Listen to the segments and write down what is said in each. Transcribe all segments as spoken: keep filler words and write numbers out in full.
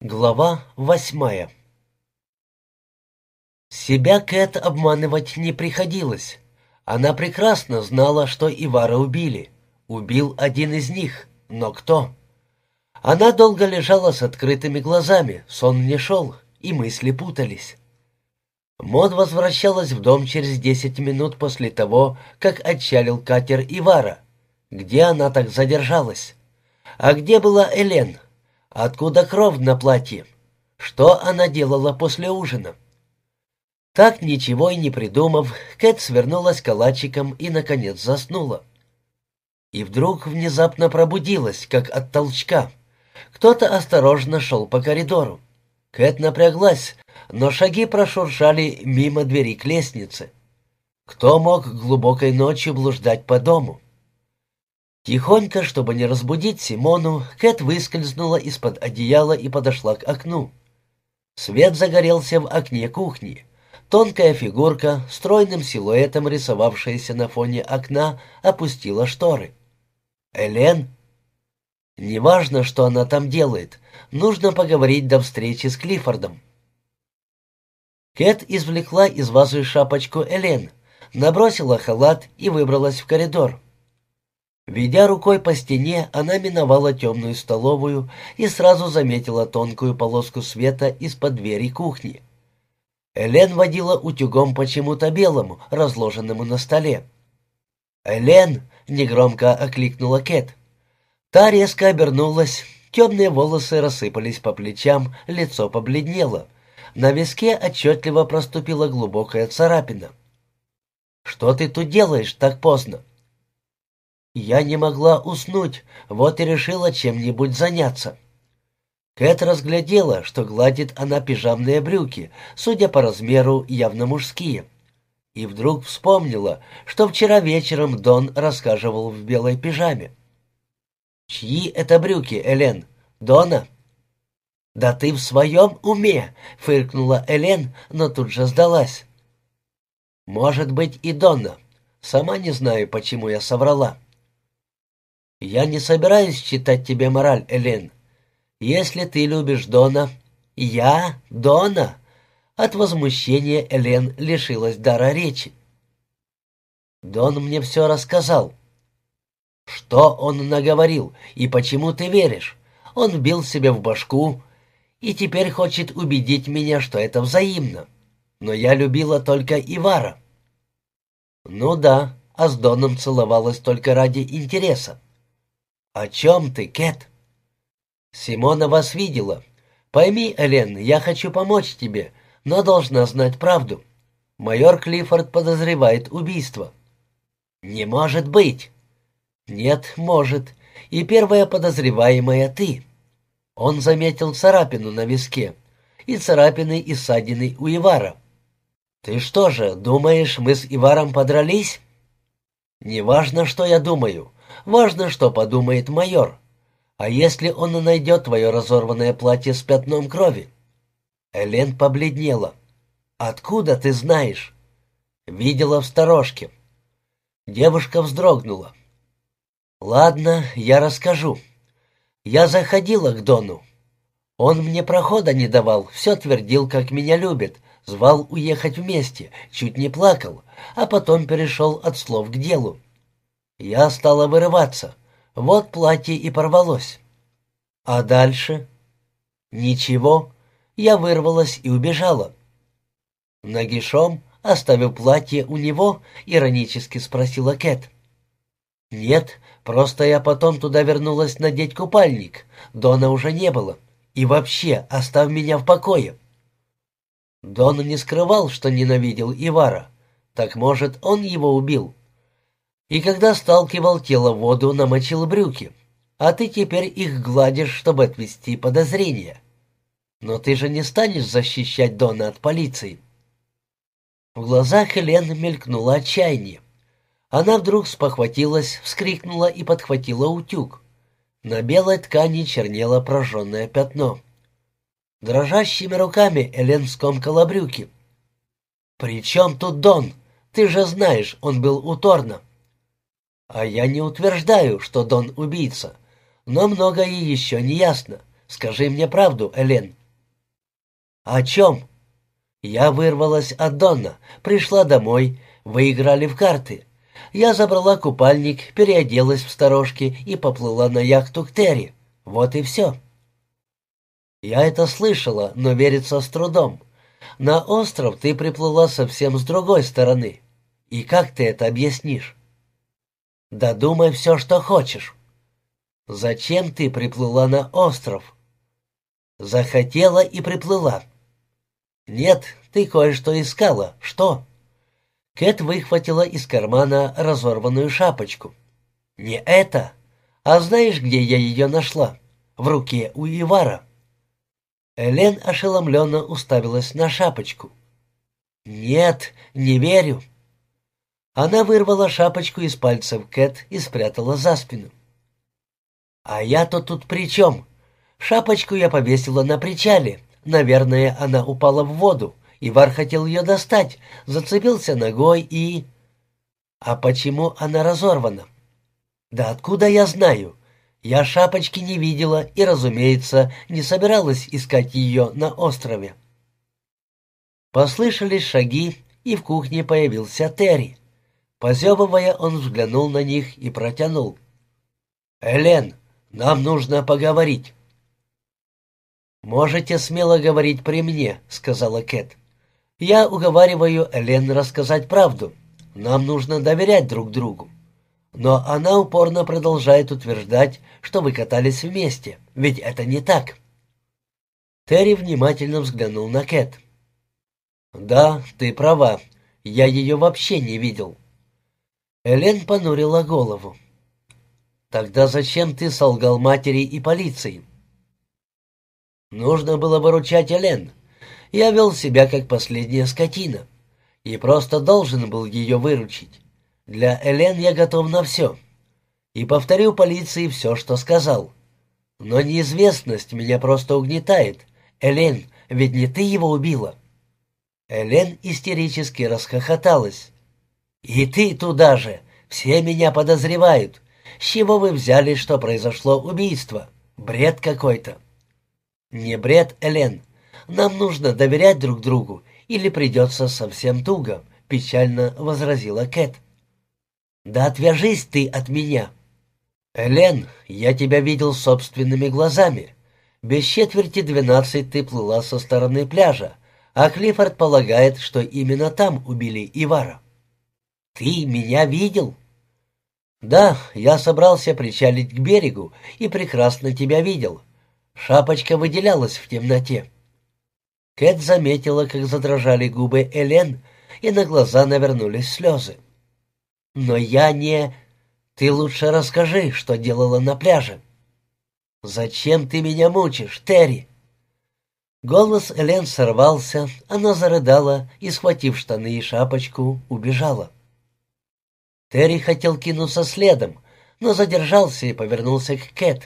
Глава восьмая. Себя Кэт обманывать не приходилось. Она прекрасно знала, что Ивара убили. Убил один из них. Но кто? Она долго лежала с открытыми глазами, сон не шел, и мысли путались. Мод возвращалась в дом через десять минут после того, как отчалил катер Ивара. Где она так задержалась? А где была Элен? Откуда кровь на платье? Что она делала после ужина? Так, ничего и не придумав, Кэт свернулась калачиком и, наконец, заснула. И вдруг внезапно пробудилась, как от толчка. Кто-то осторожно шел по коридору. Кэт напряглась, но шаги прошуршали мимо двери к лестнице. Кто мог глубокой ночью блуждать по дому? Тихонько, чтобы не разбудить Симону, Кэт выскользнула из-под одеяла и подошла к окну. Свет загорелся в окне кухни. Тонкая фигурка, стройным силуэтом рисовавшаяся на фоне окна, опустила шторы. «Элен?» «Неважно, что она там делает. Нужно поговорить до встречи с Клиффордом». Кэт извлекла из вазы шапочку Элен, набросила халат и выбралась в коридор. Ведя рукой по стене, она миновала темную столовую и сразу заметила тонкую полоску света из-под двери кухни. Элен водила утюгом почему-то белому, разложенному на столе. «Элен!» — негромко окликнула Кэт. Та резко обернулась, темные волосы рассыпались по плечам, лицо побледнело. На виске отчетливо проступила глубокая царапина. «Что ты тут делаешь так поздно?» «Я не могла уснуть, вот и решила чем-нибудь заняться». Кэт разглядела, что гладит она пижамные брюки, судя по размеру, явно мужские. И вдруг вспомнила, что вчера вечером Дон рассказывал в белой пижаме. «Чьи это брюки, Элен? Дона?» «Да ты в своем уме!» — фыркнула Элен, но тут же сдалась. «Может быть, и Дона. Сама не знаю, почему я соврала». «Я не собираюсь читать тебе мораль, Элен. Если ты любишь Дона...» «Я? Дона?» От возмущения Элен лишилась дара речи. «Дон мне все рассказал». «Что он наговорил? И почему ты веришь? Он вбил себе в башку и теперь хочет убедить меня, что это взаимно. Но я любила только Ивара». «Ну да, а с Доном целовалась только ради интереса». «О чем ты, Кэт?» «Симона вас видела. Пойми, Элен, я хочу помочь тебе, но должна знать правду. Майор Клиффорд подозревает убийство». «Не может быть!» «Нет, может. И первая подозреваемая ты». Он заметил царапину на виске. И царапины и ссадины у Ивара. «Ты что же, думаешь, мы с Иваром подрались?» «Не важно, что я думаю. Важно, что подумает майор. А если он найдет твое разорванное платье с пятном крови?» Элен побледнела. «Откуда ты знаешь?» «Видела в сторожке». Девушка вздрогнула. «Ладно, я расскажу. Я заходила к Дону. Он мне прохода не давал, все твердил, как меня любит, звал уехать вместе, чуть не плакал, а потом перешел от слов к делу. Я стала вырываться. Вот платье и порвалось. А дальше? Ничего. Я вырвалась и убежала». «Нагишом, оставив платье у него?» — иронически спросила Кэт. «Нет, просто я потом туда вернулась надеть купальник. Дона уже не было. И вообще, оставь меня в покое». Дон не скрывал, что ненавидел Ивара. Так, может, он его убил? И когда сталкивал тело в воду, намочил брюки. А ты теперь их гладишь, чтобы отвести подозрения. Но ты же не станешь защищать Дона от полиции». В глазах Элен мелькнуло отчаяние. Она вдруг спохватилась, вскрикнула и подхватила утюг. На белой ткани чернело прожженное пятно. Дрожащими руками Элен скомкала брюки. «При чем тут Дон? Ты же знаешь, он был у Торна». «А я не утверждаю, что Дон убийца, но многое еще не ясно. Скажи мне правду, Элен». «О чем?» «Я вырвалась от Донна, пришла домой, вы играли в карты. Я забрала купальник, переоделась в сторожки и поплыла на яхту к Терри. Вот и все». «Я это слышала, но верится с трудом. На остров ты приплыла совсем с другой стороны. И как ты это объяснишь?» «Да думай все, что хочешь». «Зачем ты приплыла на остров?» «Захотела и приплыла». «Нет, ты кое-что искала. Что?» Кэт выхватила из кармана разорванную шапочку. «Не это. А знаешь, где я ее нашла? В руке у Ивара». Элен ошеломленно уставилась на шапочку. «Нет, не верю». Она вырвала шапочку из пальцев Кэт и спрятала за спину. «А я-то тут при чем? Шапочку я повесила на причале. Наверное, она упала в воду. Ивар хотел ее достать, зацепился ногой и...» «А почему она разорвана?» «Да откуда я знаю? Я шапочки не видела и, разумеется, не собиралась искать ее на острове». Послышались шаги, и в кухне появился Терри. Позевывая, он взглянул на них и протянул. «Элен, нам нужно поговорить». «Можете смело говорить при мне», — сказала Кэт. «Я уговариваю Элен рассказать правду. Нам нужно доверять друг другу». Но она упорно продолжает утверждать, что вы катались вместе, ведь это не так. Терри внимательно взглянул на Кэт. «Да, ты права, я ее вообще не видел». Элен понурила голову. «Тогда зачем ты солгал матери и полиции?» «Нужно было выручать Элен. Я вел себя как последняя скотина и просто должен был ее выручить. Для Элен я готов на все. И повторю полиции все, что сказал. Но неизвестность меня просто угнетает. Элен, ведь не ты его убила». Элен истерически расхохоталась. «И ты туда же! Все меня подозревают. С чего вы взяли, что произошло убийство? Бред какой-то». «Не бред, Элен. Нам нужно доверять друг другу, или придется совсем туго», — печально возразила Кэт. «Да отвяжись ты от меня». «Элен, я тебя видел собственными глазами. Без четверти двенадцать ты плыла со стороны пляжа, а Клиффорд полагает, что именно там убили Ивара». «Ты меня видел?» «Да, я собрался причалить к берегу и прекрасно тебя видел. Шапочка выделялась в темноте». Кэт заметила, как задрожали губы Элен, и на глаза навернулись слезы. «Но я не... Ты лучше расскажи, что делала на пляже». «Зачем ты меня мучишь, Терри?» Голос Элен сорвался, она зарыдала и, схватив штаны и шапочку, убежала. Терри хотел кинуться следом, но задержался и повернулся к Кэт.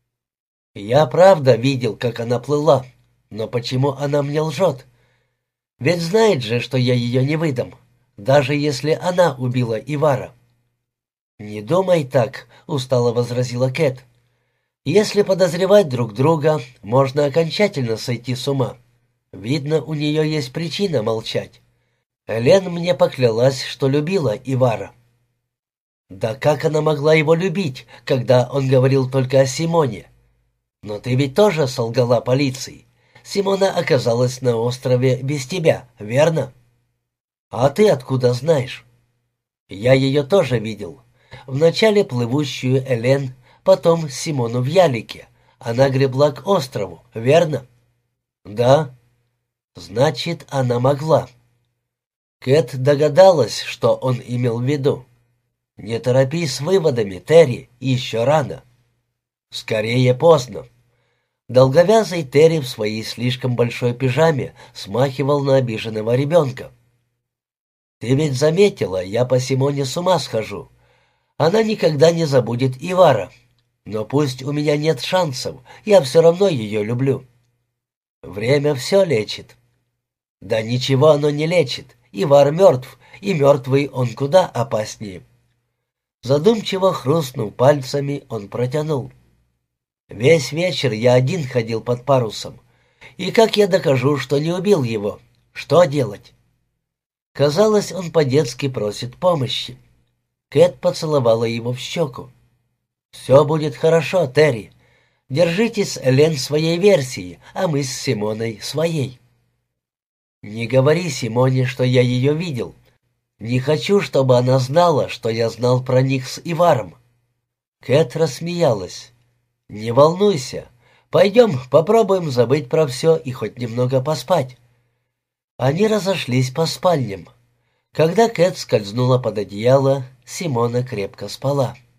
«Я правда видел, как она плыла, но почему она мне лжет? Ведь знает же, что я ее не выдам, даже если она убила Ивара». «Не думай так», — устало возразила Кэт. «Если подозревать друг друга, можно окончательно сойти с ума. Видно, у нее есть причина молчать. Элен мне поклялась, что любила Ивара». «Да как она могла его любить, когда он говорил только о Симоне? Но ты ведь тоже солгала полиции. Симона оказалась на острове без тебя, верно?» «А ты откуда знаешь?» «Я ее тоже видел. Вначале плывущую Элен, потом Симону в ялике. Она гребла к острову, верно?» «Да». «Значит, она могла». Кэт догадалась, что он имел в виду. «Не торопись с выводами, Терри, еще рано». «Скорее поздно». Долговязый Терри в своей слишком большой пижаме смахивал на обиженного ребенка. «Ты ведь заметила, я по Симоне с ума схожу. Она никогда не забудет Ивара. Но пусть у меня нет шансов, я все равно ее люблю. Время все лечит». «Да ничего оно не лечит. Ивар мертв, и мертвый он куда опаснее». Задумчиво хрустнув пальцами, он протянул. Весь вечер я один ходил под парусом. И как я докажу, что не убил его? Что делать?» Казалось, он по-детски просит помощи. Кэт поцеловала его в щеку. «Все будет хорошо, Терри. Держитесь, Элен, своей версии, а мы с Симоной своей». «Не говори Симоне, что я ее видел. Не хочу, чтобы она знала, что я знал про них с Иваром». Кэт рассмеялась. «Не волнуйся. Пойдем попробуем забыть про все и хоть немного поспать». Они разошлись по спальням. Когда Кэт скользнула под одеяло, Симона крепко спала.